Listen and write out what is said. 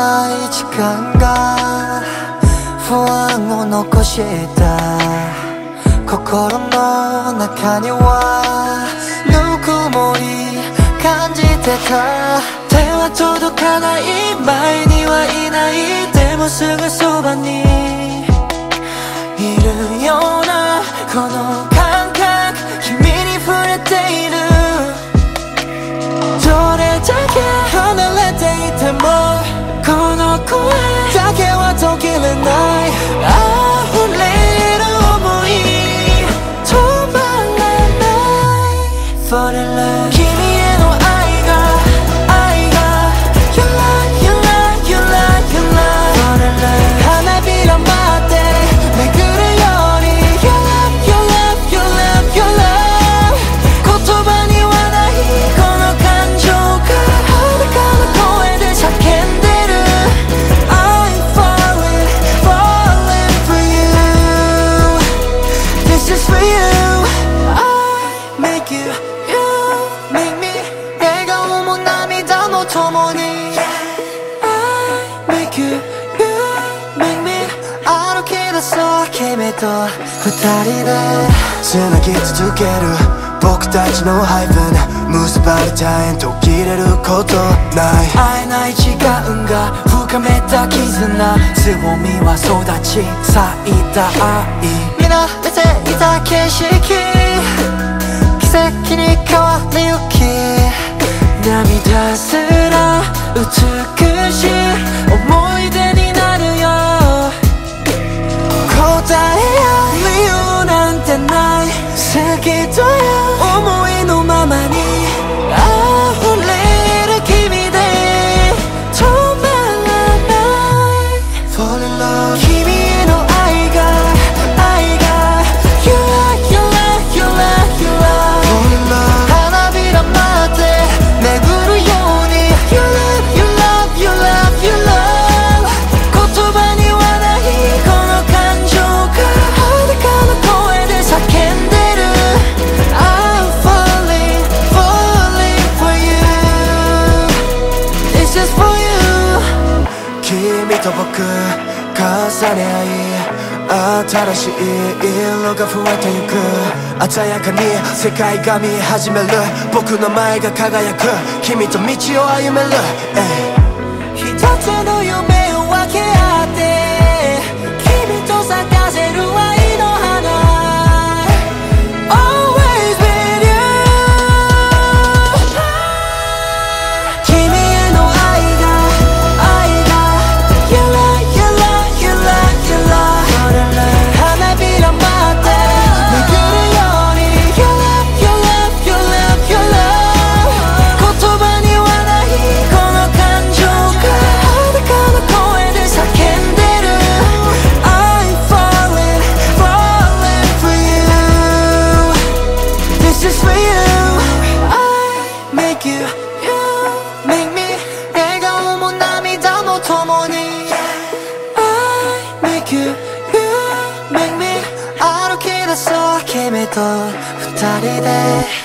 ない時間が不安を残した心の中にはぬくもり感じてた。手は届かない前にはいない、でもすぐそばにいるようなこの感覚、君に触れている。どれだけ離れていてもこの声だけは途切れない。溢れる想い止まらない。Fall in love 君への愛が You love, you love, you love, you love Fall in love 花びら待って巡るように You love, you love, you love, you love 言葉にはないこの感情が裸の声で叫んでる。 I'm falling, falling for you. This is for you. I make you, you make me 笑顔も涙も共に I make you, you make me 歩き出そう君と二人でつなぎ続ける僕たちのハイブン結ばれた縁途切れることない。会えない時間が深めた絆、強みは育ち咲いた愛。見慣れていた景色奇跡に変わりゆき、涙すら美しい思い出になるよ。答えや理由なんてない、好きという思いのままに溢れる君で止まらない。 Fall in love 君への愛が You love, you love, you love, you love Fall in love 花びら待って巡るように You love, you love, you love, you love 言葉にはないこの感情が裸の声で叫んでる。 I'm falling, falling for you. This is for you. 君と僕重ね合い新しい色が増えてゆく。鮮やかに世界が見え始める。僕の前が輝く君と道を歩める。一つの夢を分け合って君と咲かせる愛の花 Always with you 君への愛が You love, you love, you love, you love 花びら待って巡るように You love, you love, you love, you love 言葉にはないこの感情が裸の声で叫んでる。 I'm falling, falling for you. This is for you. I make you, you make me 笑顔も涙も共に I make you, you make me 歩き出そう君と二人で